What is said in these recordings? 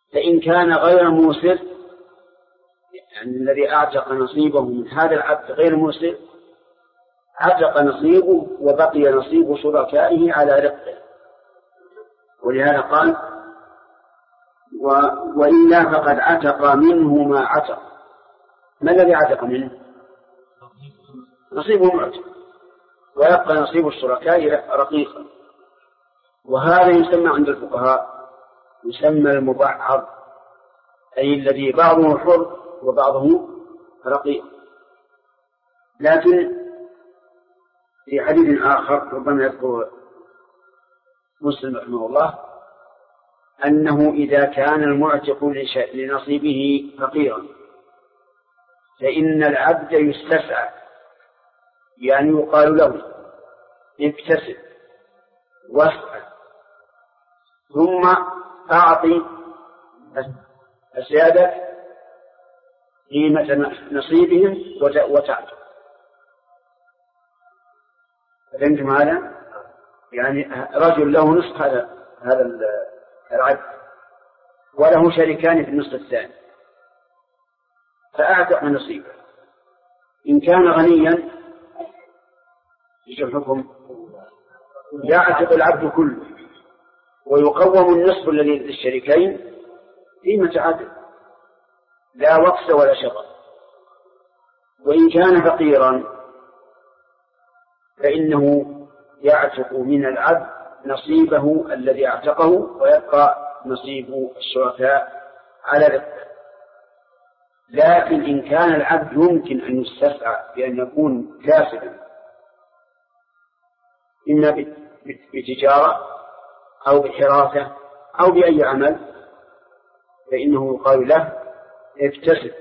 فإن كان غير موسر، يعني الذي أعتق نصيبه من هذا العبد غير موسر، عتق نصيبه وبقي نصيب شركائه على رقه. ولهذا قال وإلا فقد عتق منه ما عتق. ما الذي عتق منه؟ نصيبه معتق، ويبقى نصيب الشركاء رقيقا. وهذا يسمى عند الفقهاء يسمى المبعض، أي الذي بعضه حر وبعضه رقيق. لكن في حديث آخر ربما يذكر مسلم رحمه الله أنه إذا كان المعتق لنصيبه فقيرا فإن العبد يستسعى، يعني يقال له اكتسب واسعى ثم أعطي السيادة قيمة نصيبهم وتعطي. فهمتم هذا؟ يعني رجل له نصف هذا العبد وله شريكان في النصف الثاني، فأعتق نصيبه. إن كان غنيا ايش الحكم؟ يعتق العبد كله ويقوم النصف الذي للشريكين قيمة عدل لا وقس ولا شطر. وإن كان فقيرا فإنه يعتق من العبد نصيبه الذي اعتقه ويبقى نصيب الشركاء على رقه. لكن إن كان العبد يمكن أن يستسعى بأن يكون كاسبا إما بتجارة أو بحراسة أو بأي عمل فإنه يقال له اكتسب،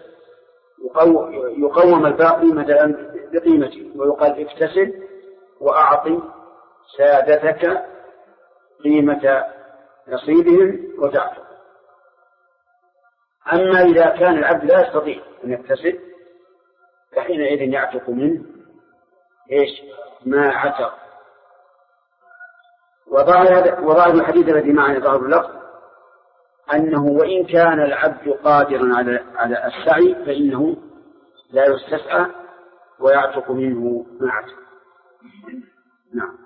يقوم الباقي مثلا بقيمته ويقال اكتسب وأعطي سادتك قيمة نصيبهم وتعطي. أما إذا كان العبد لا يستطيع أن يكتسب فحينئذ يعتق منه ما عتق. وظاهر الحديث الذي معنا ظاهر اللفظ أنه وإن كان العبد قادرا على السعي فإنه لا يستسعى ويعتق منه ما عتق. نعم.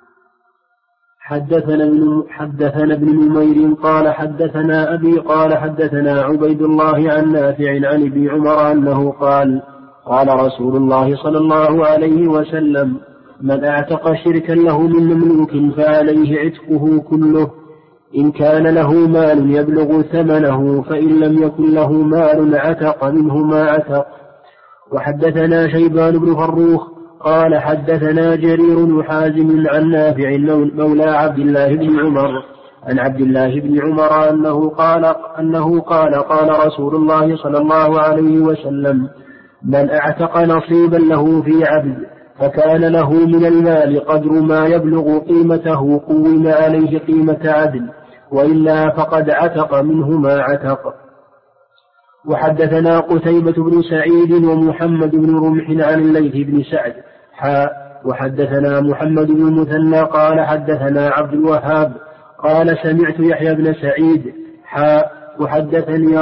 حدثنا ابن نمير قال حدثنا أبي قال حدثنا عبيد الله عن نافع عن ابن عمر أنه قال قال رسول الله صلى الله عليه وسلم من اعتق شركا له من مملوك فعليه عتقه كله إن كان له مال يبلغ ثمنه فإن لم يكن له مال عتق منه ما عتق. وحدثنا شيبان بن فروخ قال حدثنا جرير حازم عن نافع مولى عبد الله بن عمر عن عبد الله بن عمر أنه قال رسول الله صلى الله عليه وسلم من اعتق نصيبا له في عبد فكان له من المال قدر ما يبلغ قيمته قوم عليه قيمة عدل وإلا فقد عتق منه ما عتق. وحدثنا قتيبة بن سعيد ومحمد بن رمح عن الليث بن سعد وحدثنا محمد بن المثنى قال حدثنا عبد الوهاب قال سمعت يحيى بن سعيد وحدثني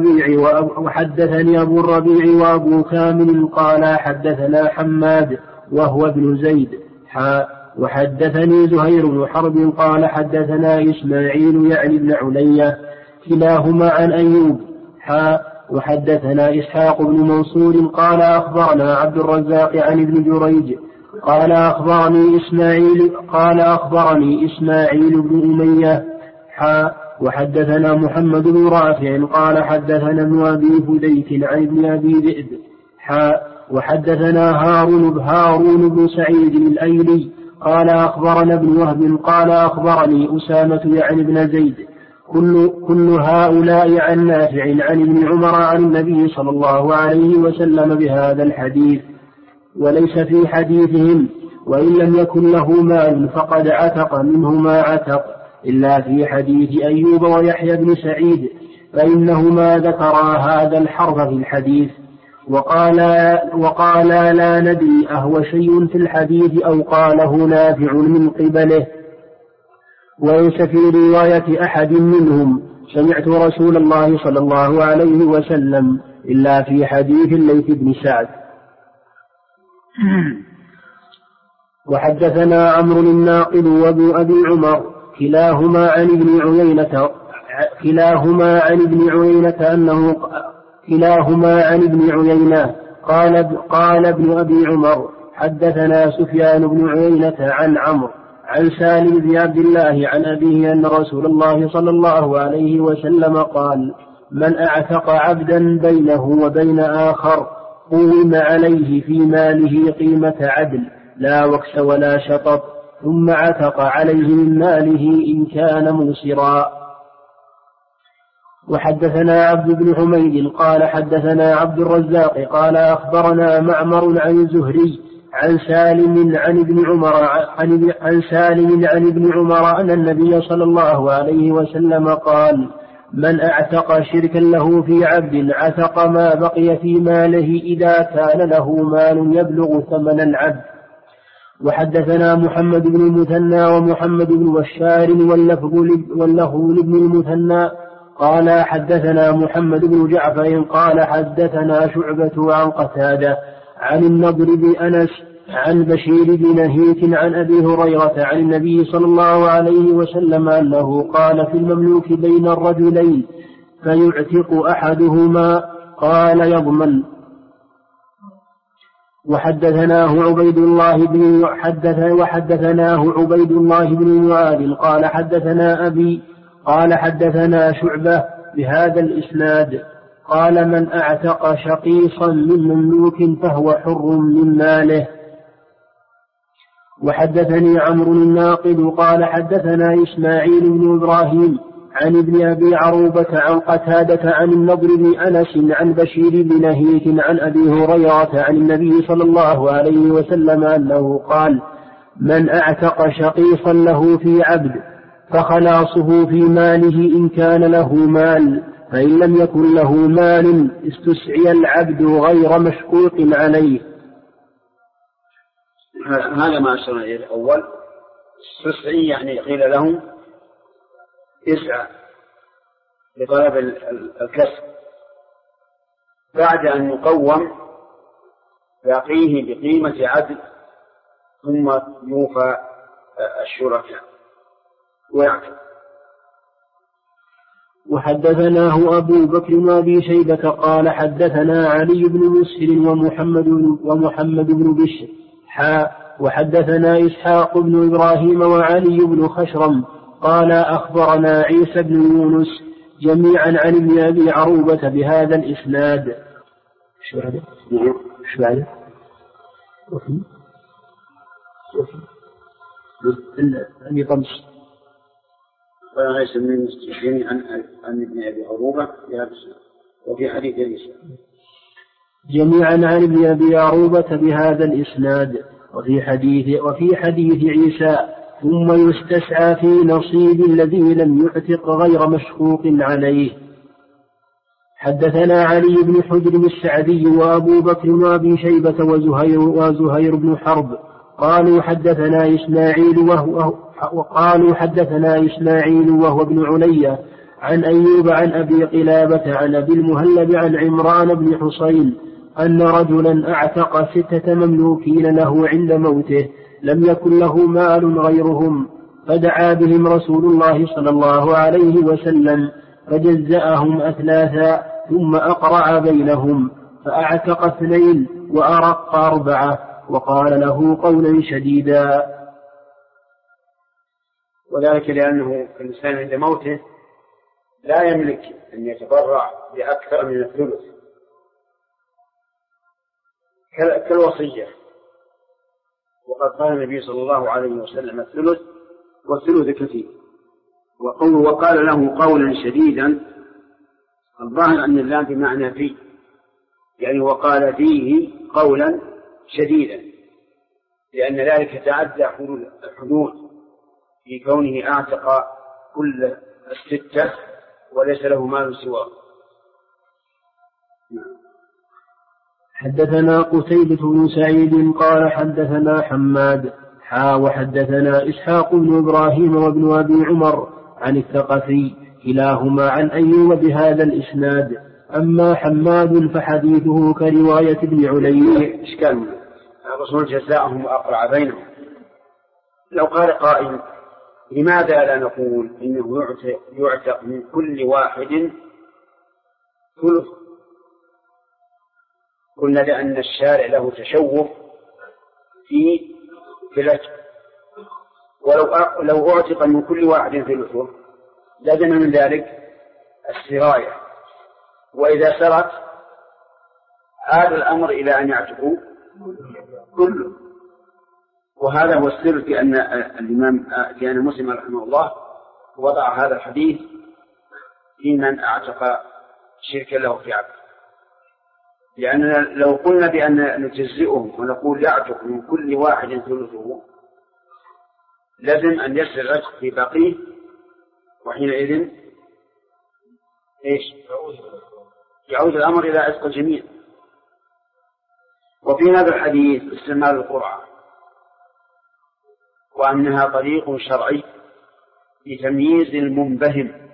أبو الربيع وأبو كامل قال حدثنا حماد وهو ابن زيد وحدثني زهير بن حرب قال حدثنا إسماعيل يعني بن علية كلاهما عن أيوب وحدثنا إسحاق بن منصور قال أخبرنا عبد الرزاق عن ابن جريج قال أخبرني إسماعيل بن أمية وحدثنا محمد بن رافع قال حدثنا ابن أبي فديك عن ابن أبي ذئب وحدثنا هارون بن سعيد الأيلي قال أخبرنا ابن وهب قال أخبرني أسامة يعني ابن زيد كل هؤلاء عن نافع عن ابن عمر عن النبي صلى الله عليه وسلم بهذا الحديث وليس في حديثهم وإن لم يكن له مال فقد عتق منه ما عتق إلا في حديث أيوب ويحيى بن سعيد فإنهما ذكرا هذا الحرف في الحديث وقال لا ندري أهو شيء في الحديث أو قاله نافع من قبله وليس في رواية أحد منهم سمعت رسول الله صلى الله عليه وسلم إلا في حديث الليث بن سعد. وحدثنا عمرو الناقد وابن أبي عمر كلاهما عن ابن عيينة قال ابن أبي عمر حدثنا سفيان بن عيينة عن عمرو عن سالم بن عبد الله عن أبيه أن رسول الله صلى الله عليه وسلم قال: من أعتق عبدا بينه وبين آخر قوم عليه في ماله قيمة عدل لا وكس ولا شطط، ثم عتق عليه من ماله إن كان موسرا. وحدثنا عبد بن حميد قال حدثنا عبد الرزاق قال أخبرنا معمر عن الزهري عن سالم عن ابن عمر أن النبي صلى الله عليه وسلم قال: من أعتق شركا له في عبد عتق ما بقي في ماله إذا كان له مال يبلغ ثمن العبد. وحدثنا محمد بن المثنى ومحمد بن بشار واللفظ لابن المثنى قال حدثنا محمد بن جعفر قال حدثنا شعبة عن قتادة عن النضر بن أنس عن بشير بن نهيك عن أبي هريرة عن النبي صلى الله عليه وسلم أنه قال في المملوك بين الرجلين فيعتق أحدهما قال يضمن. وحدثناه عبيد الله بن معاذ قال حدثنا أبي قال حدثنا شعبة بهذا الإسناد قال: من أعتق شقيصا من مملوك فهو حر من ماله. وحدثني عمرو الناقد قال حدثنا إسماعيل بن إبراهيم عن ابن أبي عروبة عن قتادة عن النضر بن أنس عن بشير بن نهيك عن أبي هريرة عن النبي صلى الله عليه وسلم أنه قال: من أعتق شقيصا له في عبد فخلاصه في ماله إن كان له مال، فإن لم يكن له مال استسعي العبد غير مشقوق عليه. هذا ما أشرنا إليه الأول. استسعي يعني قيل له اسعى لطلب الكسب بعد أن يقوم باقيه بقيمة عدل ثم يوفى الشركاء ويعتق. وحدثناه أبو بكر وأبي شيبة قال حدثنا علي بن مسهر ومحمد بن بشر وحدثنا إسحاق بن إبراهيم وعلي بن خشرم قال أخبرنا عيسى بن يونس جميعا عن ابن أبي عروبة بهذا الإسناد. شو بعده؟ وفي أبي طمس وليس من المستشفين عن ابن أبي عروبة وفي حديث عيسى جميعا عن ابن أبي عروبة بهذا الإسناد. وفي حديث عيسى ثم يستسعى في نصيب الذي لم يعتق غير مشقوق عليه. حدثنا علي بن حجر السعدي وأبو بكر وأبي شيبة وزهير بن حرب قالوا حدثنا إسماعيل وهو ابن علية عن أيوب عن أبي قلابة عن أبي المهلب عن عمران بن حصين أن رجلا أعتق 6 مملوكين له عند موته لم يكن له مال غيرهم، فدعا بهم رسول الله صلى الله عليه وسلم فجزأهم أثلاثا ثم أقرع بينهم فأعتق 2 وأرق 4 وقال له قولا شديدا. وذلك لأنه الإنسان عند موته لا يملك أن يتبرع بأكثر من الثلث كالوصية، وقد قال النبي صلى الله عليه وسلم الثلث والثلث كثير. وقال له قولا شديدا، الظاهر أن اللام بمعنى فيه، يعني وقال فيه قولا شديدا، لأن ذلك تعدى الحدود في كونه أعتق كل 6 وليس له مال سواه. حدثنا قتيبة بن سعيد قال حدثنا حماد وحدثنا إسحاق بن إبراهيم وابن أبي عمر عن الثقفي كلاهما عن أيوب بهذا الإسناد. أما حماد فحديثه كرواية ابن علي. إشكال الرسول جزاءهم وأقرع بينهم. لو قال قائل لماذا لا نقول إنه يعتق من كل واحد ثلث؟ قلنا لأن الشارع له تشوف في العتق، ولو أعتق من كل واحد ثلثه لازم من ذلك السراية، وإذا سرت عاد الأمر إلى أن يعتقوا كله. وهذا هو السر في أن الإمام في أن مسلم رحمه الله وضع هذا الحديث في من أعتق شركا له في عبد، لأننا لو قلنا بأن نجزئهم ونقول يعتق من كل واحد ثلثه لازم أن يسر العتق في باقيه، وحينئذ إيش يعود الأمر إلى عتق الجميع. وفي هذا الحديث استعمال القرعة، وأنها طريق شرعي لتمييز المنبهم،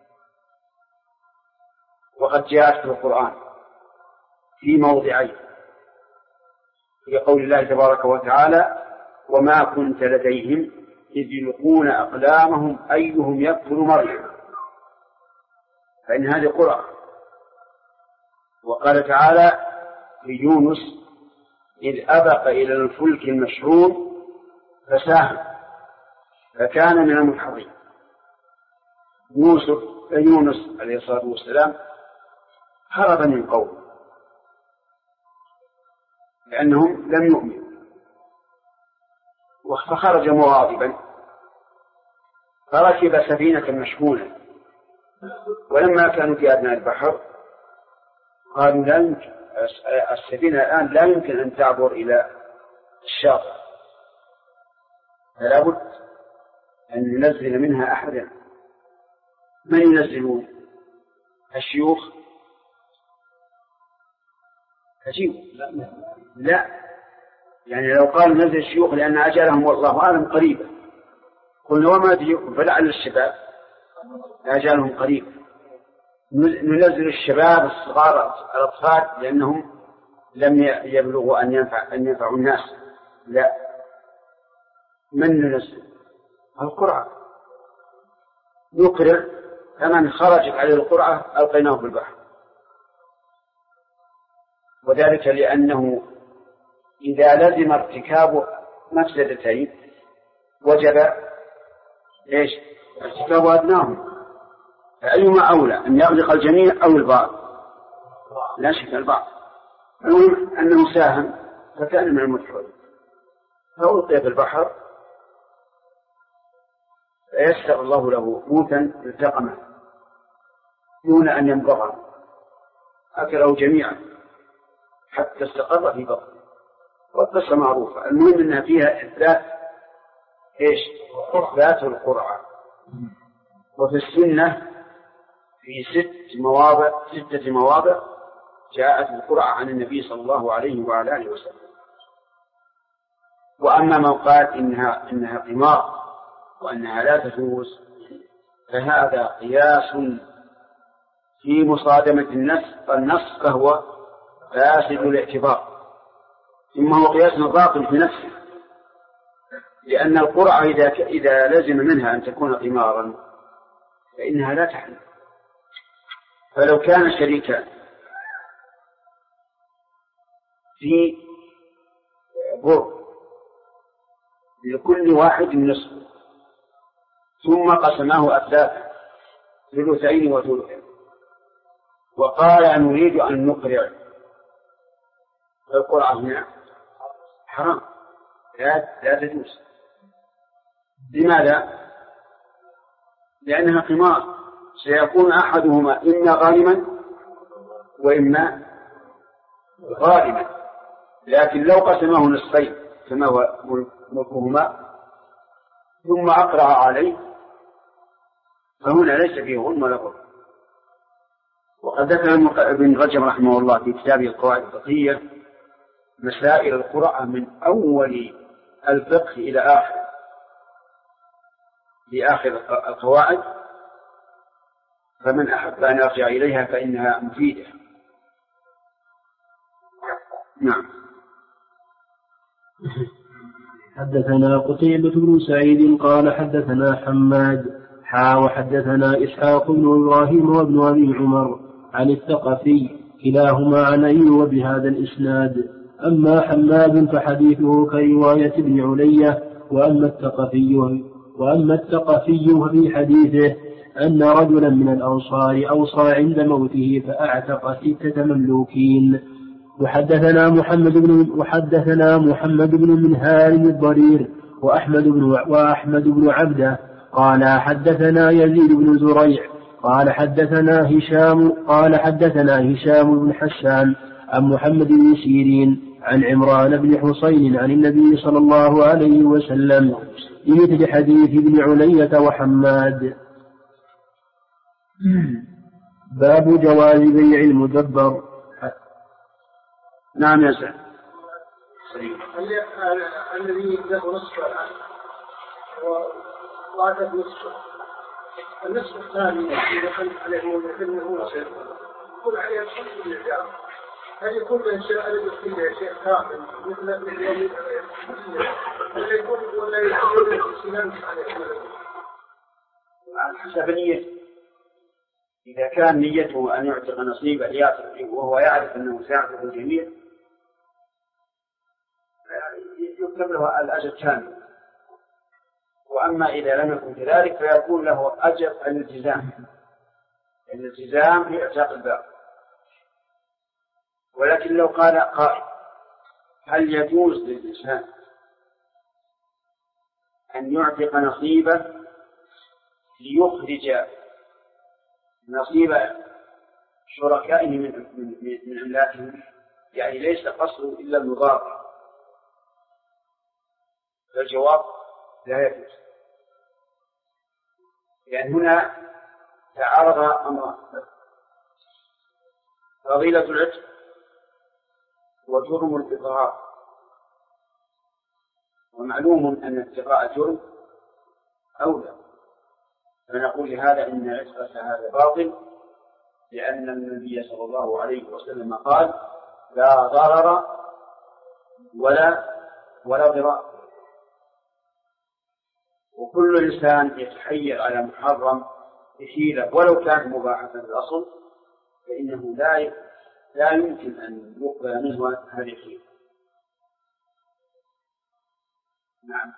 وقد جاءت في القرآن في موضعين، في قول الله تبارك وتعالى وما كنت لديهم إذ يلقون أقلامهم أيهم يكفر مريم، فإن هذه قرعة. وقال تعالى في يونس إذ أبق إلى الفلك المشحون فساهم فكان من المدحضين. يونس عليه الصلاة والسلام هرب من قومه لأنهم لم يؤمنوا، فخرج مغاضبا فركب سفينة مشحونة، ولما كانوا في أدنى البحر قالوا لا يمكن السفينة الآن لا يمكن أن تعبر إلى الشاطئ، فلا بد أن ننزل منها أحدا. من ينزلون؟ الشيوخ؟ عجيب. لا، يعني لو قال نزل الشيوخ لأن أجلهم والله أعلم قريبا، قلنا وما أدري فلعل الشباب أجلهم قريب، ننزل الشباب الصغار الأطفال لأنهم لم يبلغوا أن ينفعوا الناس. لا، من ننزل؟ القرعة، نقرر فمن خرجت عليه القرعة ألقيناه في البحر. وذلك لأنه إذا لزم ارتكاب مفسدتين وجب إيش؟ ارتكاب أدناهم، فأيما أولى أن يغرق الجميع أو البعض؟ لا شك البعض. المهم أنه ساهم فكان من المدحضين فألقي في البحر فيسر الله له موتا التقمه دون أن ينبغى، أكله جميعا حتى استقر في بطنه، والقصة معروفة. المهم أنها فيها إثبات إيش؟ إثبات القرعة. وفي السنة في 6 مواضع جاءت القرعة عن النبي صلى الله عليه وعلى آله وسلم. وأما من قال إنها قمار وأنها لا تجوز فهذا قياس في مصادمة النص فهو فاسد الاعتبار، ثم هو قياس باطل في نفسه، لأن القرعة إذا لزم منها أن تكون قمارا فإنها لا تحل. فلو كان شريكان في بر لكل واحد نصف ثم قسماه أثلاثا ثلثين وثلثين وقال نريد أن نقرع، فالقرعة هنا حرام لا تجوز. لماذا؟ لأنها قمار، سيكون أحدهما إما غانما وإما غارما، لكن لو قسمه نصفين كما هو ملكهما ثم أقرع عليه فهنا ليس فيه غنم ولا غرم. وقد ذكر ابن رجب رحمه الله في كتابه القواعد الفقهية مسائل القرعة من أول الفقه إلى آخر القواعد، فمن أحب أن يرجع إليها فإنها مفيدة. نعم. حدثنا قتيبة بن سعيد قال حدثنا حماد وحدثنا إسحاق بن إبراهيم وابن أبي عمر عن الثقفي كلاهما عن أيوب بهذا الإسناد. أما حماد فحديثه كرواية ابن علية، وأما الثقفي ففي حديثه أن رجلا من الأنصار أوصى عند موته فأعتق 6 مملوكين. وحدثنا محمد بن منهار الضرير وأحمد بن عبده قال حدثنا يزيد بن زريع قال حدثنا هشام بن حسان عن محمد بن سيرين عن عمران بن حسين عن النبي صلى الله عليه وسلم بمثل حديث ابن علية وحماد. باب جواز بيع المدبر. نعم يا سيد. الذي له نصف وعدد نصف النصف الثاني إذا كان عليه مدبر هو نصف يكون عليه الحكم بالإعجاب. هل يكون الشيء الذي فيه شيء كامل مثل اليوم ولا يكون السلام عليه على حسب نيته. إذا كان نيته أن يعتق نصيبا وهو يعرف أنه سيعتق الجميع يكتب له الأجر كامل. وأما إذا لم يكن كذلك فيكون له أجر الالتزام في إعتاق الباقي. ولكن لو قال قائل هل يجوز للإنسان أن يعتق نصيبه ليخرج نصيب شركائه من أملاكهم، يعني ليس قصده إلا المضاربة، فالجواب لا يجوز. لأن هنا تعارض أمران: فضيلة العتق وجرم الإضرار. ومعلوم أن اتقاء الجرم أولى، فنقول لهذا إن عتقة هذا باطل، لأن النبي صلى الله عليه وسلم قال: لا ضرر ولا ضرار. وكل إنسان يتحير على محرم بحيلة ولو كانت مباحة في الأصل فإنه لا يمكن أن يقبل منه هذه الحيلة. نعم.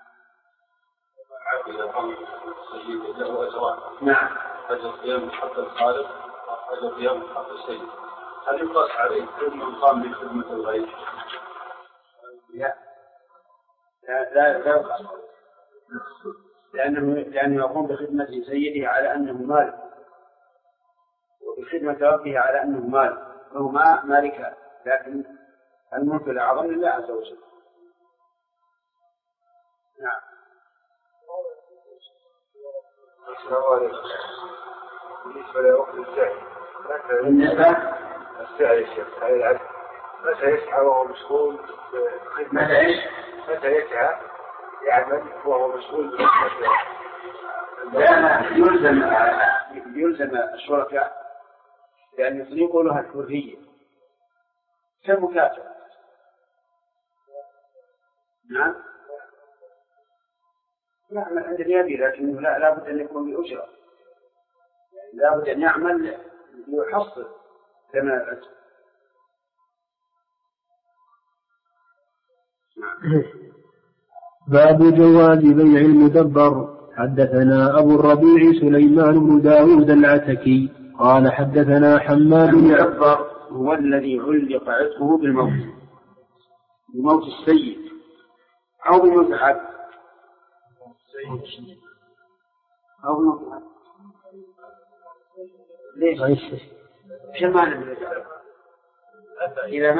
له أجران. نعم. أجر قيام حق الخالق وأجر قيام حق السيد. هل يقاس عليه كل من قام بخدمة الغير؟ لا يقاس، لأنه يقوم بخدمة سيده على أنه مالك، وبخدمة ربه على أنه مالك، فهو مالك، لكن الملك الأعظم لله عز وجل. نعم. السلام عليكم. بالنسبة لوقت السعي، السعي يا شيخ على العبد متى يسعى وهو مشغول متى يسعى يعمل وهو مشغول بخدمة؟ لا يلزم الشركاء لأن يطلقوا لها الحرية كالمكاتبة. نعم. يعمل عند اليد، لكنه لا بد أن يكون بأجرة، لا بد أن يعمل ليحصل ثمن الأجر. باب جواز بيع المدبر. حدثنا أبو الربيع سليمان بن داود العتكي قال حدثنا حماد. المدبر هو الذي علق عتقه بموت السيد أو بموت العبد أو بموت العبد. ليش؟ كمان من العبد إذا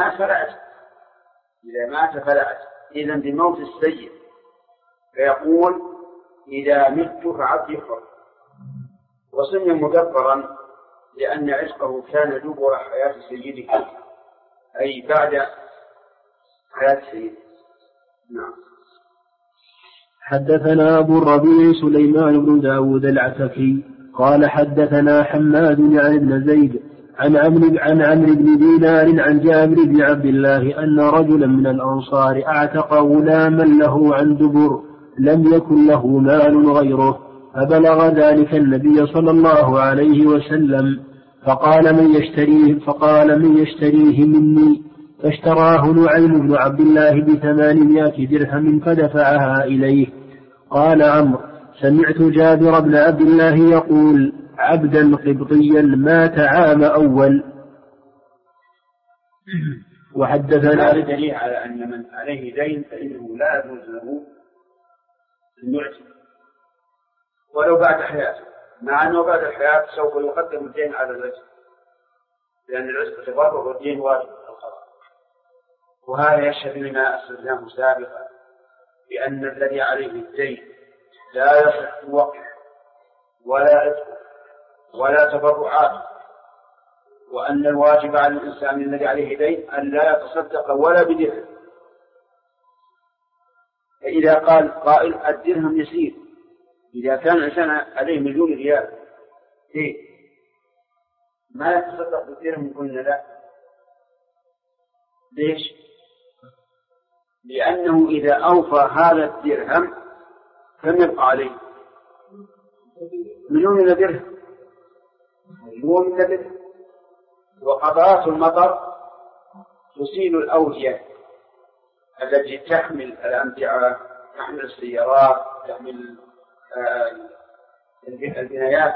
مات فلعت. إذن بموت السيد، فيقول: إذا مت فعبدي حر. وسمي مدبرا لأن عتقه كان دبر حياة سيده، أي بعد حياة سيده. نعم. حدثنا أبو الربيع سليمان بن داود العتكي قال حدثنا حماد يعني بن زيد عن عمرو بن دينار عن جابر بن عبد الله أن رجلا من الأنصار أعتق غلاما له عن دبر لم يكن له مال غيره، فبلغ ذلك النبي صلى الله عليه وسلم فقال من يشتريه مني، فاشتراه نعيم بن عبد الله ب800 درهم فدفعها إليه. قال عمرو سمعت جابر بن عبد الله يقول عبدا قبطيا مات عام أول. وحدثنا دليل على أن من عليه دين فإنه لا يجوز له أن يعتق ولو بعد حياته، مع أنه بعد الحياة سوف يقدم الدين على العتق، لأن العتق تبرر والدين واجب القضاء. وهذا يشهد لما أسلمناه سابقا بأن الذي عليه الدين لا يصح وقف ولا عتق ولا تبرعات، وأن الواجب على الإنسان الذي عليه دين أن لا يتصدق ولا بدرهم. فإذا قال قائل الدرهم يسير، إذا كان الإنسان عليه 1,000,000 ريال ما يتصدق بالدرهم، قلنا لا. ليش؟ لأنه إذا أوفى هذا الدرهم كم يبقى عليه؟ 1,000,000 درهم، 1,000,000 درهم. وقطرات المطر تسيل الأودية التي تحمل الأمتعة، تحمل السيارات، تحمل البنايات.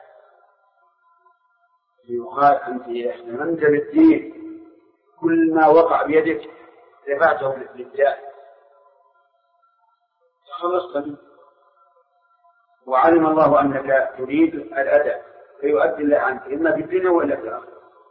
يقال أنت احتملت بالدين، كل ما وقع بيدك رفعته للداء خلصت منه. وعلم الله أنك تريد الأداء فيؤدي الله عنك إما في الدنيا وإلا في الآخرة.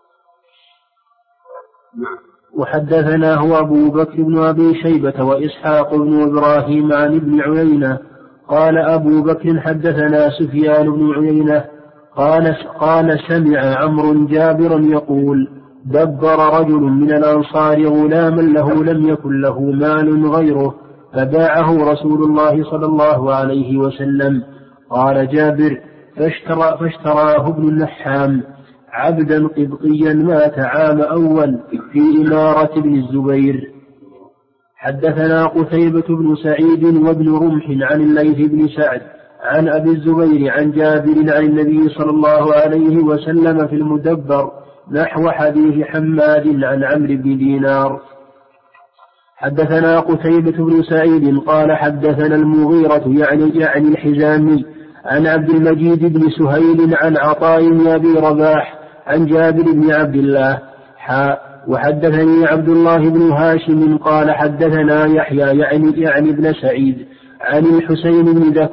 وحدثنا هو أبو بكر بن أبي شيبة وإسحاق بن إبراهيم عن ابن عيينة قال أبو بكر حدثنا سفيان بن عيينة قال سمع عمرو جابرا يقول دبر رجل من الأنصار غلاما له لم يكن له مال غيره فباعه رسول الله صلى الله عليه وسلم. قال جابر فاشتراه ابن النحام عبدا قبطيا مات عام أول في إمارة ابن الزبير. حدثنا قتيبة بن سعيد وابن رمح عن الليث بن سعد عن أبي الزبير عن جابر عن النبي صلى الله عليه وسلم في المدبر نحو حديث حماد عن عمرو بن دينار. حدثنا قتيبة بن سعيد قال حدثنا المغيرة يعني الحزامي عن عبد المجيد بن سهيل عن عطاء بن أبي رباح عن جابر بن عبد الله وحدثني عبد الله بن هاشم قال حدثنا يحيى يعني ابن سعيد عن الحسين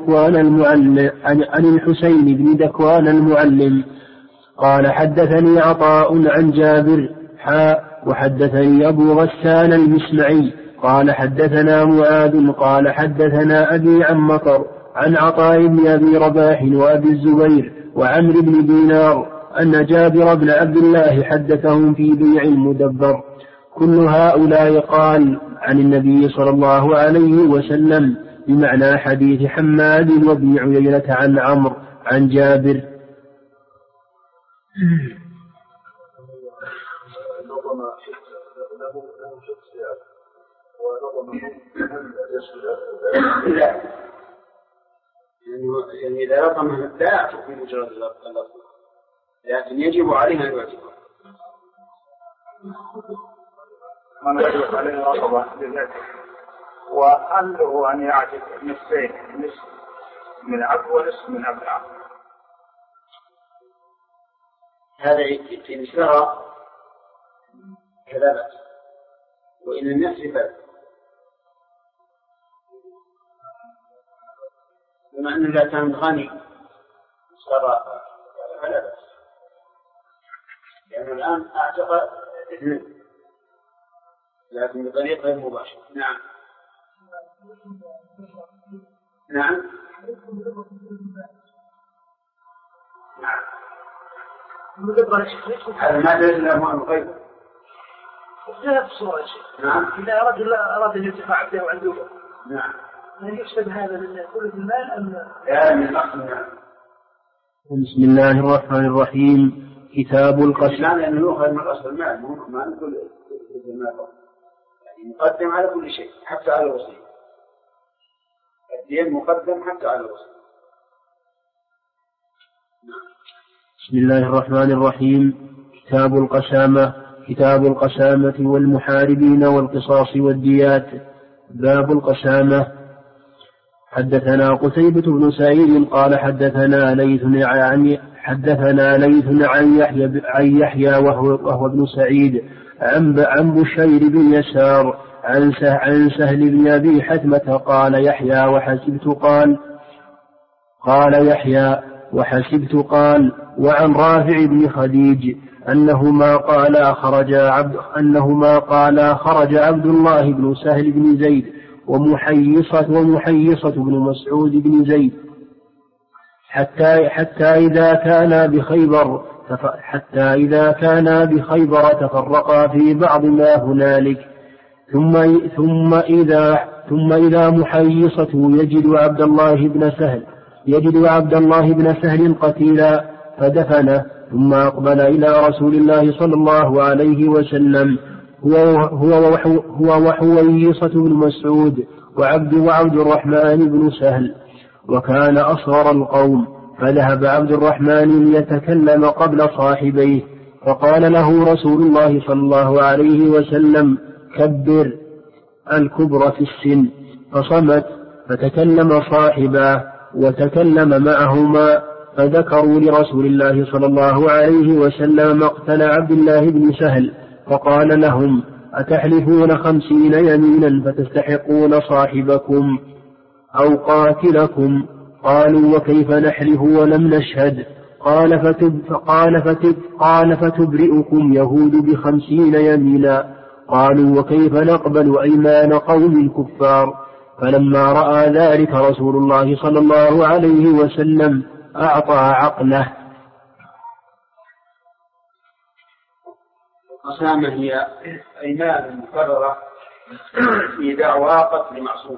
بن ذكوان المعلم قال حدثني عطاء عن جابر وحدثني أبو غسان المسمعي قال حدثنا معاذ قال حدثنا أبي عن مطر عن عطاء بن أبي رباح وأبي الزبير وعمرو بن دينار أن جابر بن عبد الله حدثهم في بيع المدبر. كل هؤلاء قال عن النبي صلى الله عليه وسلم بمعنى حديث حماد وابن عيينة عن عمرو عن جابر. يعني إذا رقم لا يعتق في مجرد اللفظ، لكن يجب عليها أن يعتق. من يجب عليه رقبة للعتق، وهل له أن يعتق نصفين، نصف من عبد ونصف من عبد العبد؟ هذا إن اشترى كذا بأس، وإن النفس فلا، بما أن إذا كان غني اشترى فلا بأس، لأنه الآن أعتق اثنين لكن بطريق غير مباشر. نعم نعم نعم هذا ما دليل له عن الغيب. جاءت الصورة يا شيخ. نعم. إذا رجل أراد أن ينتفع عبده وعنده. نعم. هل يحسب هذا من كل المال أم؟ لا من الأصل. نعم. بسم الله الرحمن الرحيم. كتاب القسم. لا، لأنه يؤخذ من أصل المال، ما نقول المال يعني مقدم على كل شيء حتى على الوصية. الدين مقدم حتى على الوصية. بسم الله الرحمن الرحيم. كتاب القسامة. كتاب القسامة والمحاربين والقصاص والديات. باب القسامة. حدثنا قتيبة بن سعيد قال حدثنا ليث عن يحيى وهو ابن سعيد عن بشير بن يسار عن سهل بن أبي حثمة قال يحيى وحسبت قال وعن رافع بن خديج أنهما قالا خرج عبد الله بن سهل بن زيد ومحيصة بن مسعود بن زيد حتى إذا كانا بخيبر تفرقا في بعض ما هنالك ثم إذا محيصة يجد عبد الله بن سهل قتيلا فدفنه ثم أقبل إلى رسول الله صلى الله عليه وسلم هو وحويصة بن مسعود وعبد الرحمن بن سهل وكان أصغر القوم فذهب عبد الرحمن ليتكلم قبل صاحبيه فقال له رسول الله صلى الله عليه وسلم كبر الكبر في السن فصمت فتكلم صاحباه وتكلم معهما فذكروا لرسول الله صلى الله عليه وسلم مقتل عبد الله بن سهل فقال لهم أتحلفون 50 يمينا فتستحقون صاحبكم أو قاتلكم قالوا وكيف نحلف ولم نشهد قال فتبرئكم يهود ب50 يمينا قالوا وكيف نقبل أيمان قوم كفار فلما رأى ذلك رسول الله صلى الله عليه وسلم أعطى عقله. القسامة هي أيمان مكررة في دعوى قتل معصوم.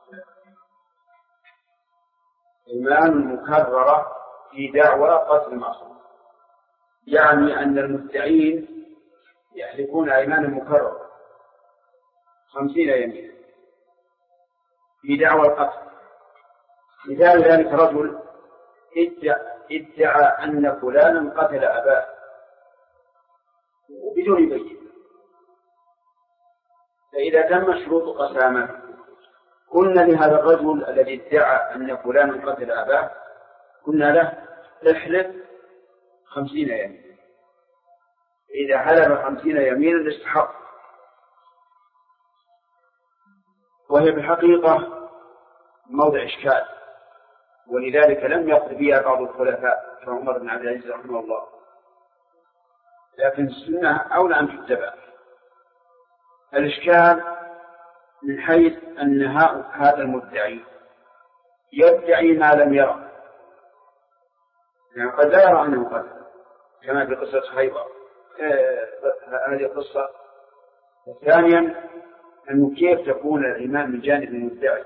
أيمان مكررة في دعوى قتل معصوم يعني أن المدعين يحلفون أيمانا مكررة 50 يمينا في دعوى القتل. مثال ذلك رجل ادعى أن فلانا قتل أباه بدون بينة، فإذا تم شروط قسامة قلنا لهذا الرجل الذي ادعى أن فلانا قتل أباه قلنا له احلف 50 يمينا. إذا حلف 50 يمينا استحق، وهي بالحقيقة موضع إشكال، ولذلك لم يقل بها بعض الخلفاء كعمر بن عبد العزيز رحمه الله، لكن السنة أولى أن تتبع. الإشكال من حيث أن هذا المدعي يدعي ما لم يرى، يعني قد لا يرى أنه قتل كما في قصة خيبر هذه القصة. ثانيا أنه كيف تكون الإيمان من جانب المدعي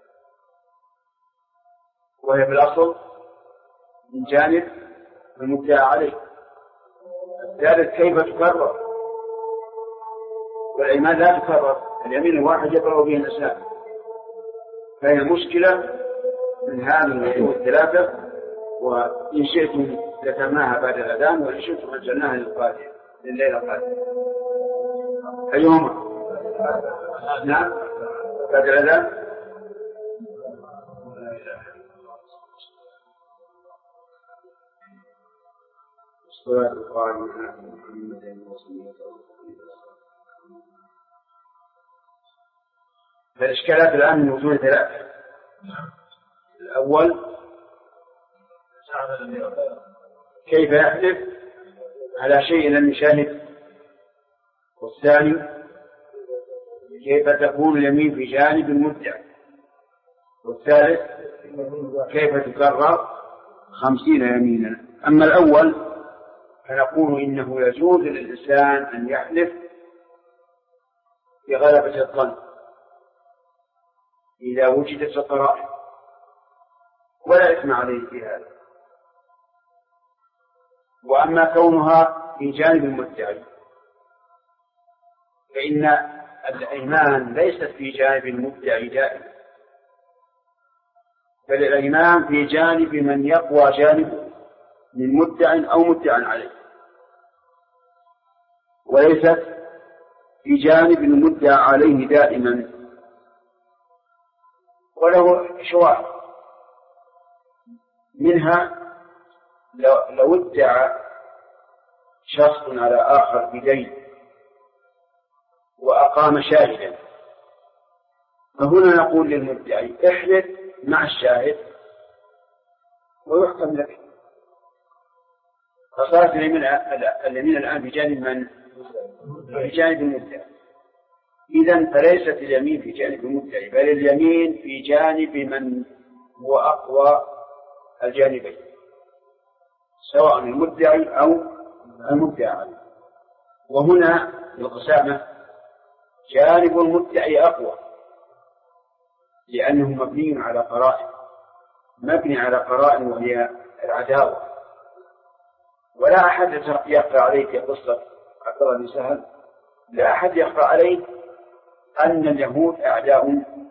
وهي بالأصل من جانب المدعى عليه. الثالث كيف تكرر، والإيمان لا تكرر، اليمين الواحد يقرأ به الإنسان، فهي مشكلة من هذه الوجوه الثلاثة. وإن شئتم ذكرناها بعد الأذان وإن شئتم أجلناها لليلة القادمة. أيهما؟ نعم بعد الأذان. الصلاة القائمة على محمد وصلى. فالإشكالات الآن من وجوه ثلاثة. الأول كيف يحلف على شيء لم يشاهد، والثاني كيف تكون اليمين في جانب المدعي، والثالث كيف تكرر 50 يمينا. أما الأول فنقول إنه يجوز للإنسان أن يحلف بغلبة الظن إذا وجدت القرائن، ولا إثم عليه في هذا. وأما كونها في جانب المدعي فإن الأيمان ليست في جانب المدعي دائما، بل الأيمان في جانب من يقوى جانبه من مدع أو مدع عليه، وليست في جانب المدعى عليه دائما. وله شواهد منها لو ادعى شخص على آخر بدين وأقام شاهدا، فهنا نقول للمدعي احلف مع الشاهد ويحكم لك. فصارت اليمين الآن بجانب من؟ بجانب المدعي. إذن فليست اليمين في جانب المدعي، بل اليمين في جانب من هو أقوى الجانبين، سواء المدعي أو المدعى عليه. وهنا القسامة جانب المدعي أقوى، لأنه مبني على قرائن وهي العداوة. ولا أحد يخفى عليه في قصة عبد الله بن سهل، لا أحد يخفى عليه أن اليهود أعداء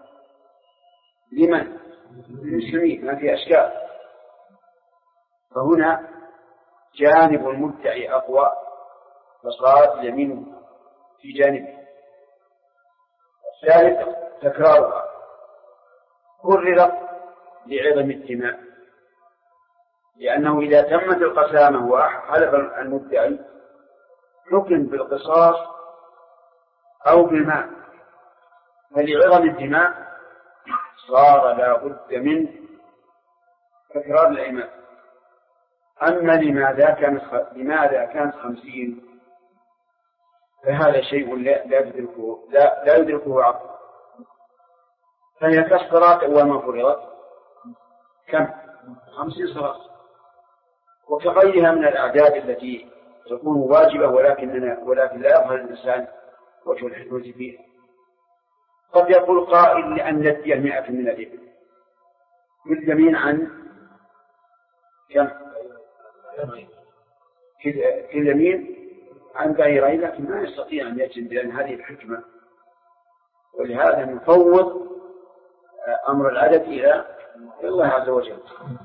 لمن؟ للمسلمين، ما في أشكال. فهنا جانب المدعي أقوى، فصارت اليمين في جانبه. الثالث تكرارها، كررت لعظم الدماء، لأنه إذا تمت القسامة وحلف المدعي حكم بالقصاص أو بالماء، فلعظم الدماء صار لا بد من تكرار الأيمان. أما لماذا كانت 50، فهذا شيء لا يدركه عقل، فهي كالصلاة أول ما فرضت كم؟ 50 صلاة، وكغيرها من الأعداد التي تكون واجبة ولكن لا يظهر الإنسان وجه الحكمة فيها. قد يقول قائل لأن ندي 100 من الإبل باليمين عن كم؟ في اليمين عن بعيرين، لكن ما يستطيع أن يجد لأن هذه الحكمة، ولهذا نفوض أمر العدد إلى الله عز وجل.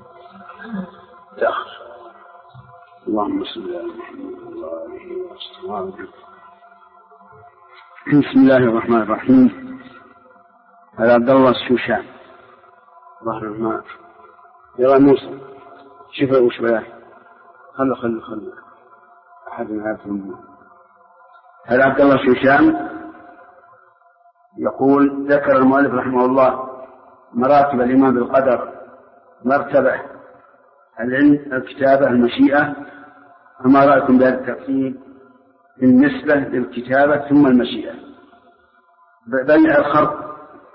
اللهم صل على محمد. بسم الله الرحمن الرحيم. هذا عبد الله الشوشان ظهر الماء يرى موسى شوف وش بياه خل أحد من هذا. هذا عبد الله الشوشان يقول ذكر المؤلف رحمه الله مراتب الإيمان بالقدر: مرتبة العلم، الكتابة، المشيئة. فما رأيكم بهذا الترتيب بالنسبة للكتابة ثم المشيئة؟ بيع الخلق،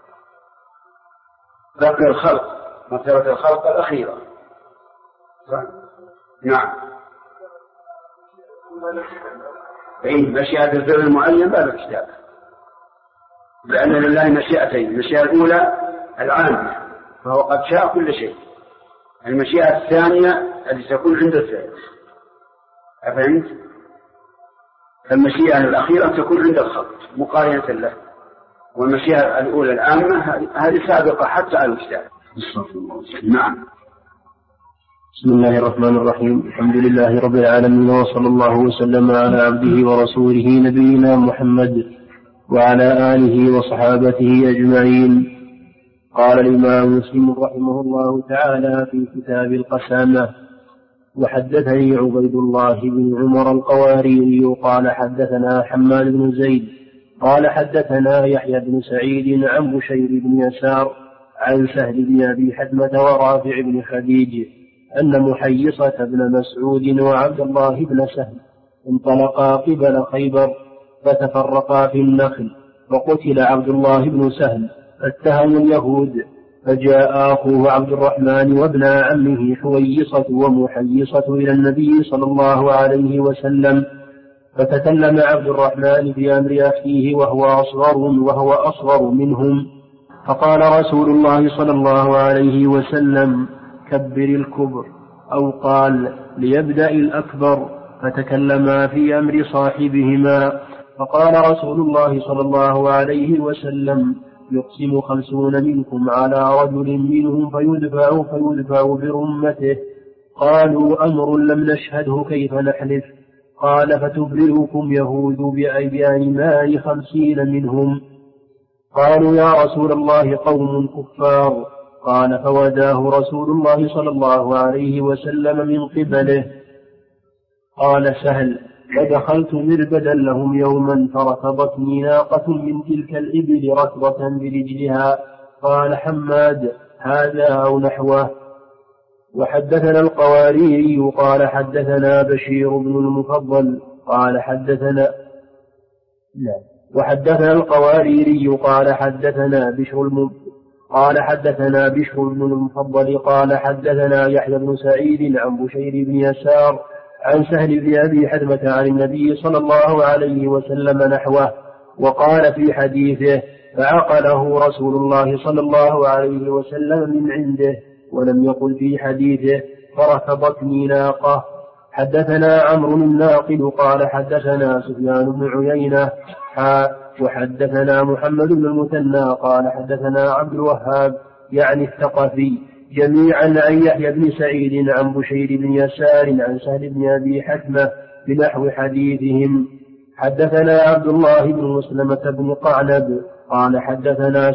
ذكر الخلق، مرتبة الخلق الأخيرة. نعم، فإن مشيئة الفعل المعين بعد الكتابة، لأن لله مشيئتين: المشيئة الأولى العامة فهو قد شاء كل شيء، المشيئة الثانية التي تكون عند الفعل. أفهمت؟ المشيئة الأخيرة تكون عند الخلق مقارنة له، والمشيئة الأولى العامة هذه سابقة حتى على الكتاب. نعم. بسم الله الرحمن الرحيم. الحمد لله رب العالمين، وصلى الله وسلم على عبده ورسوله نبينا محمد وعلى آله وصحابته أجمعين. قال الإمام مسلم رحمه الله تعالى في كتاب القسامة: وحدثني عبيد الله بن عمر القواريري قال حدثنا حماد بن زيد قال حدثنا يحيى بن سعيد عن بشير بن يسار عن سهل بن أبي حتمة ورافع بن خديج أن محيصة بن مسعود وعبد الله بن سهل انطلقا قبل خيبر فتفرقا في النخل، وقتل عبد الله بن سهل فاتهموا اليهود، فجاء أخوه عبد الرحمن وابن عمه حويصة ومحيصة إلى النبي صلى الله عليه وسلم، فتكلم عبد الرحمن بأمر أخيه وهو أصغر منهم، فقال رسول الله صلى الله عليه وسلم: كبر الكبر، أو قال: ليبدأ الأكبر، فتكلما في أمر صاحبهما. فقال رسول الله صلى الله عليه وسلم: يقسم 50 منكم على رجل منهم فيدفع برمته. قالوا: أمر لم نشهده كيف نحلف؟ قال: فتبرئكم يهود بأيمان 50 منهم. قالوا: يا رسول الله قوم كفار. قال: فوداه رسول الله صلى الله عليه وسلم من قبله. قال سهل: ودخلت مربدا لهم يوما فركضتني ناقة من تلك الإبل ركضة برجلها. قال حماد: هذا أو نحوه. وحدثنا القواريري قال حدثنا بشير بن المفضل قال حدثنا القواريري قال حدثنا بشر بن المفضل قال حدثنا يحيى بن سعيد عن بشير بن يسار عن سهل بن أبي حثمة عن النبي صلى الله عليه وسلم نحوه. وقال في حديثه: فعقله رسول الله صلى الله عليه وسلم من عنده. ولم يقل في حديثه: فركضتني ناقة. حدثنا عمرو الناقد قال حدثنا سفيان بن عيينة وحدثنا محمد بن المثنى قال حدثنا عبد الوهاب يعني الثقفي جميعا عن يحيى بن سعيد عن بشير بن يسار عن سهل بن أبي حثمة بنحو حديثهم. حدثنا عبد الله بن مسلمة بن قعنب قال حدثنا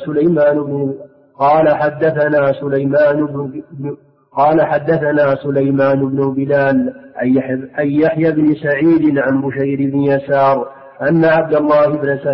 سليمان بن بلال عن يحيى بن سعيد عن بشير بن يسار أن عبد الله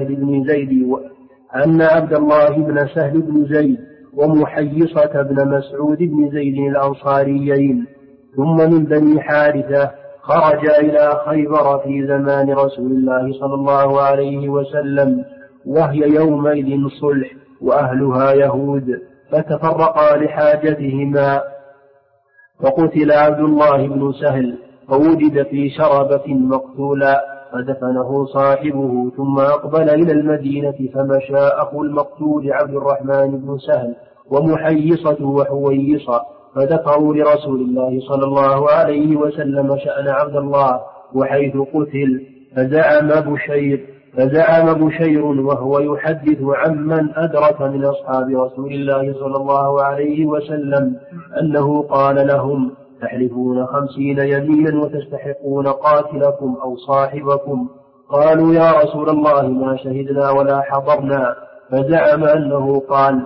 بن سهل بن زيد ومحيصة بن مسعود بن زيد الأنصاريين ثم من بني حارثة خرجا إلى خيبر في زمان رسول الله صلى الله عليه وسلم، وهي يومئذ صلح وأهلها يهود، فتفرقا لحاجتهما. فقتل عبد الله بن سهل فوجد في شربة مقتولا، فدفنه صاحبه ثم أقبل إلى المدينة، فمشى أخو المقتول عبد الرحمن بن سهل ومحيصة وحويصة، فذكروا لرسول الله صلى الله عليه وسلم شأن عبد الله وحيث قتل، فزعم بشير وهو يحدث عمن أدرك من أصحاب رسول الله صلى الله عليه وسلم أنه قال لهم: تحلفون 50 يمينا وتستحقون قاتلكم أو صاحبكم. قالوا: يا رسول الله ما شهدنا ولا حضرنا. فزعم أنه قال: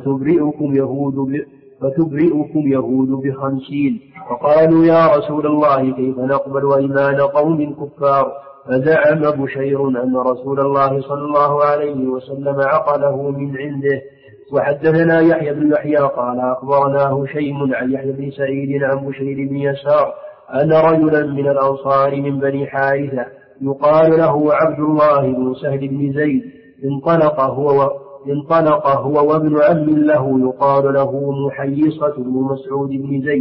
فتبرئكم يهود ب50. فقالوا: يا رسول الله كيف نقبل أيمان قوم كفار؟ فزعم بشير أن رسول الله صلى الله عليه وسلم عقله من عنده. وحدثنا يحيى بن يحيى قال أخبرنا هشيم عن يحيى بن سعيد عن بشير بن يسار أن رجلا من الأنصار من بني حارثة يقال له عبد الله بن سهل بن زيد انطلق هو وابن عم له يقال له محيصة بن مسعود بن زيد،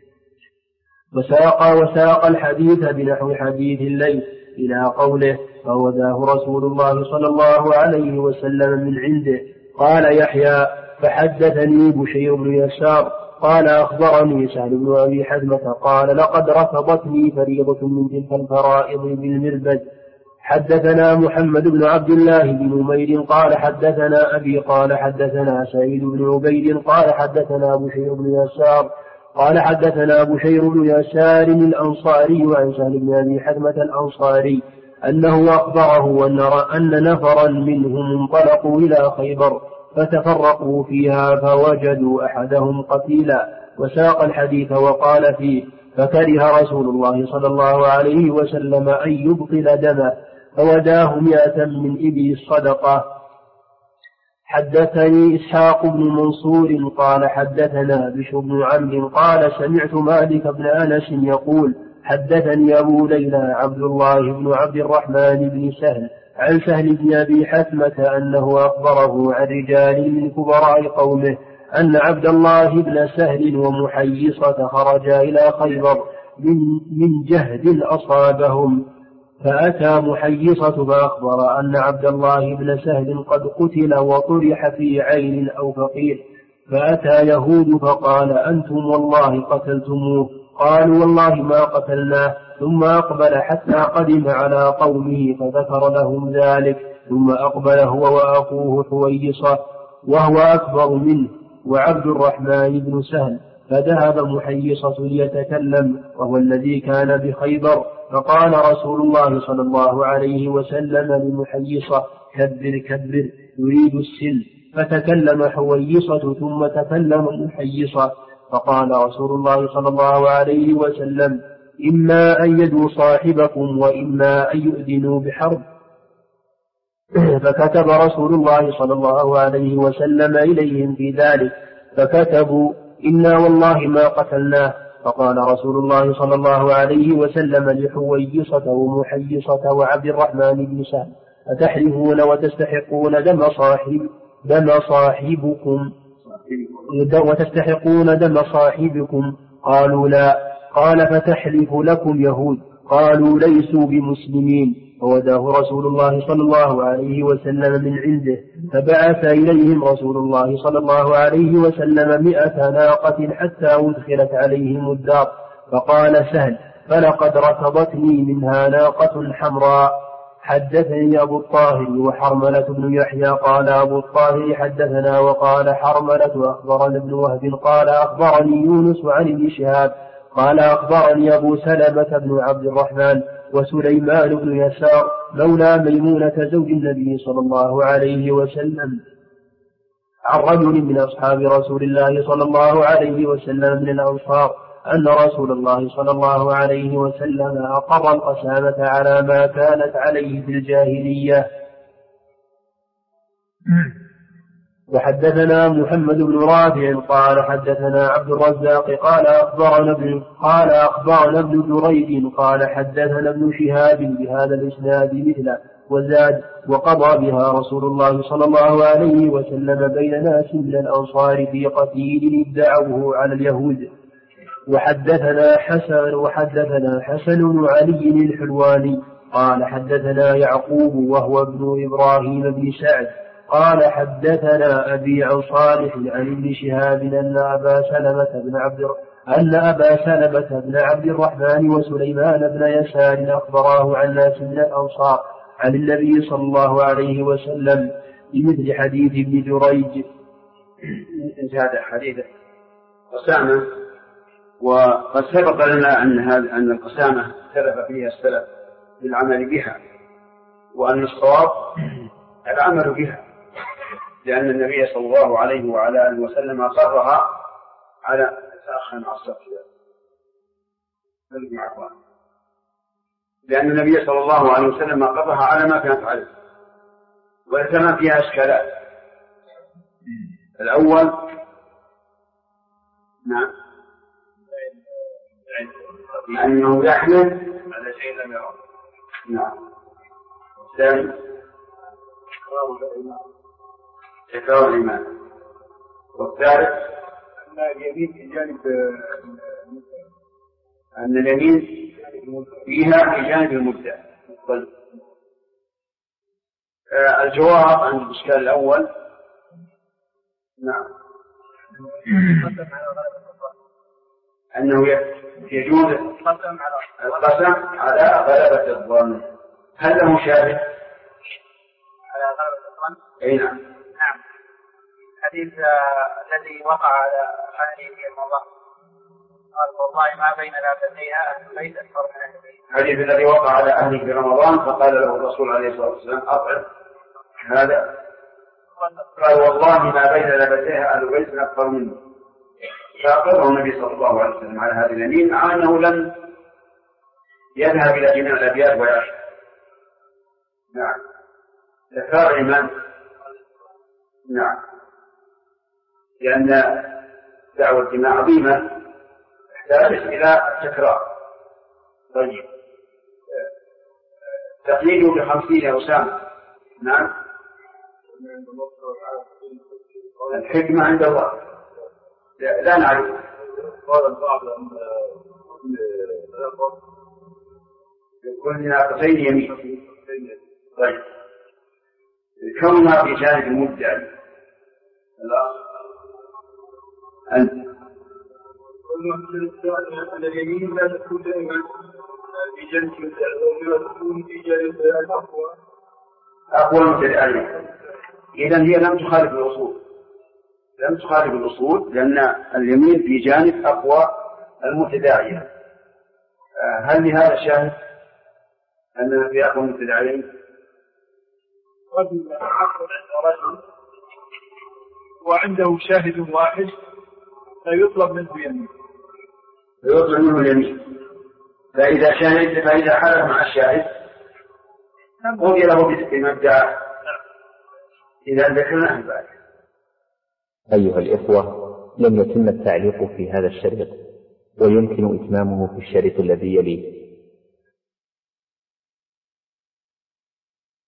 وساق الحديث بنحو حديث الليل إلى قوله: فوداه رسول الله صلى الله عليه وسلم من عنده. قال يحيى: فحدثني بشير بن يسار قال أخبرني سهل بن أبي حثمة قال: لقد رفضتني فريضة من تلك الفرائض بالمربد. حدثنا محمد بن عبد الله بن نمير قال حدثنا أبي قال حدثنا سعيد بن عبيد قال حدثنا بشير بن يسار قال حدثنا بشير بن يسار الأنصاري عن سهل بن أبي حثمة الأنصاري أنه أخبره أن نفرا منهم انطلقوا إلى خيبر فتفرقوا فيها فوجدوا أحدهم قتيلا، وساق الحديث وقال فيه: فكره رسول الله صلى الله عليه وسلم أن يبطل دمه فوداه 100 من إبل الصدقة. حدثني إسحاق بن منصور قال حدثنا بشر بن عمرو قال سمعت مالك بن أنس يقول: حدثني أبو ليلى عبد الله بن عبد الرحمن بن سهل عن سهل بن أبي حثمة أنه أخبره عن رجال من كبراء قومه أن عبد الله بن سهل ومحيصة خرجا إلى خيبر من جهد أصابهم، فأتى محيصة فأخبر أن عبد الله بن سهل قد قتل وطرح في عين أو فقير، فأتى يهود فقال: أنتم والله قتلتموه. قالوا والله ما قتلناه. ثم أقبل حتى قدم على قومه فذكر لهم ذلك، ثم أقبل هو وأخوه حويصة وهو أكبر منه وعبد الرحمن بن سهل، فذهب محيصة ليتكلم وهو الذي كان بخيبر، فقال رسول الله صلى الله عليه وسلم لمحيصة: كبر كبر، يريد السلم. فتكلم حويصة ثم تكلم محيصة، فقال رسول الله صلى الله عليه وسلم: إما أن يدوا صاحبكم وإما أن يؤذنوا بحرب. فكتب رسول الله صلى الله عليه وسلم إليهم في ذلك، فكتبوا: إنا والله ما قتلناه. فقال رسول الله صلى الله عليه وسلم لحويصة ومحيصة وعبد الرحمن بن سهل: أتحلفون وتستحقون دم صاحبكم؟ قالوا لا. قال: فتحلف لكم يهود؟ قالوا: ليسوا بمسلمين. فوداه رسول الله صلى الله عليه وسلم من عنده، فبعث إليهم رسول الله صلى الله عليه وسلم 100 ناقة حتى أدخلت عليهم الدار. فقال سهل: فلقد ركضتني منها ناقة حمراء. حدثني أبو الطاهر وحرملة بن يحيى قال أبو الطاهر: حدثنا، وقال حرملة: أخبرنا ابن وهب قال أخبرني يونس عن ابن شهاب قال أخبرني أبو سلمة بن عبد الرحمن وسليمان بن يسار مولى ميمونة زوج النبي صلى الله عليه وسلم عن رجل من أصحاب رسول الله صلى الله عليه وسلم من الأنصار أن رسول الله صلى الله عليه وسلم أقر القسامة على ما كانت عليه في الجاهلية. وحدثنا محمد بن رافع قال حدثنا عبد الرزاق قال أخبرنا ابن جريج قال حدثنا ابن شهاب بهذا الإسناد مثله وزاد: وقضى بها رسول الله صلى الله عليه وسلم بين ناس من الأنصار في قتيل ادعوه على اليهود. وحدثنا حسن بن علي الحلواني قال حدثنا يعقوب وهو ابن إبراهيم بن سعد قال حدثنا أبي عن صالح عن ابن شهاب أن أبا سلمة بن عبد الرحمن وسليمان بن يسار أخبراه عن ناس من الأنصار عن النبي صلى الله عليه وسلم بمثل حديث ابن جريج. هذا حديث قسامة، وقد سبق لنا أن القسامة اختلف فيها السلف بالعمل بها، وأن الصواب العمل بها، لأن النبي صلى الله عليه وعلى آله وسلم أقرها على لأن النبي صلى الله عليه وسلم أقرها على ما كانت عليه، وكما فيها إشكالات. الأول نعم أنه يحمل على شيء لم يره. نعم. الثاني إكرار الإيمان. والثالث أن اليمين فيها في جانب المبدع. الجواب عن الإشكال الأول نعم أنه يجوز القسم على غلبة الظن. هل له شاهد على غلبة الظن؟ أي نعم. نعم. الحديث الذي وقع على أهله في رمضان قال والله ما بين لابتيها أهل البيت أكثر من أهل البيت. الحديث الذي وقع على أهله في رمضان فقال له الرسول عليه الصلاة والسلام: أطعم هذا. قال والله ما بين لابتيها أهل البيت أكثر منه. فأقره النبي صلى الله عليه وسلم على هذه اليمين، مع أنه لم يذهب إلى جميع الأبيات ويعشق. نعم. تكرار الإيمان. نعم. لأن دعوة الجماع عظيمة تحتاج إلى تكرار. طيب، تقييده ب50 يا أسامة. نعم. الحكمة عند الله لا نعرف. قال البعض أن كل ناقتين يمين. طيب، كونها في جانب المدعي أنت اليمين لا تكون دائما في جانب ولا تكون في جانب أقوى المتداعين. إذن هي لم تخالف الأصول لأن اليمين في جانب أقوى المتداعية. هل لهذا شاهد أنها في أقوى المتداعين؟ رجل وعنده شاهد واحد فيطلب منه اليمين. فإذا حلف مع الشاهد قضي له بمبدأ إذا ذكرنا ذلك. أيها الإخوة، لم يتم التعليق في هذا الشريط، ويمكن إتمامه في الشريط الذي يليه.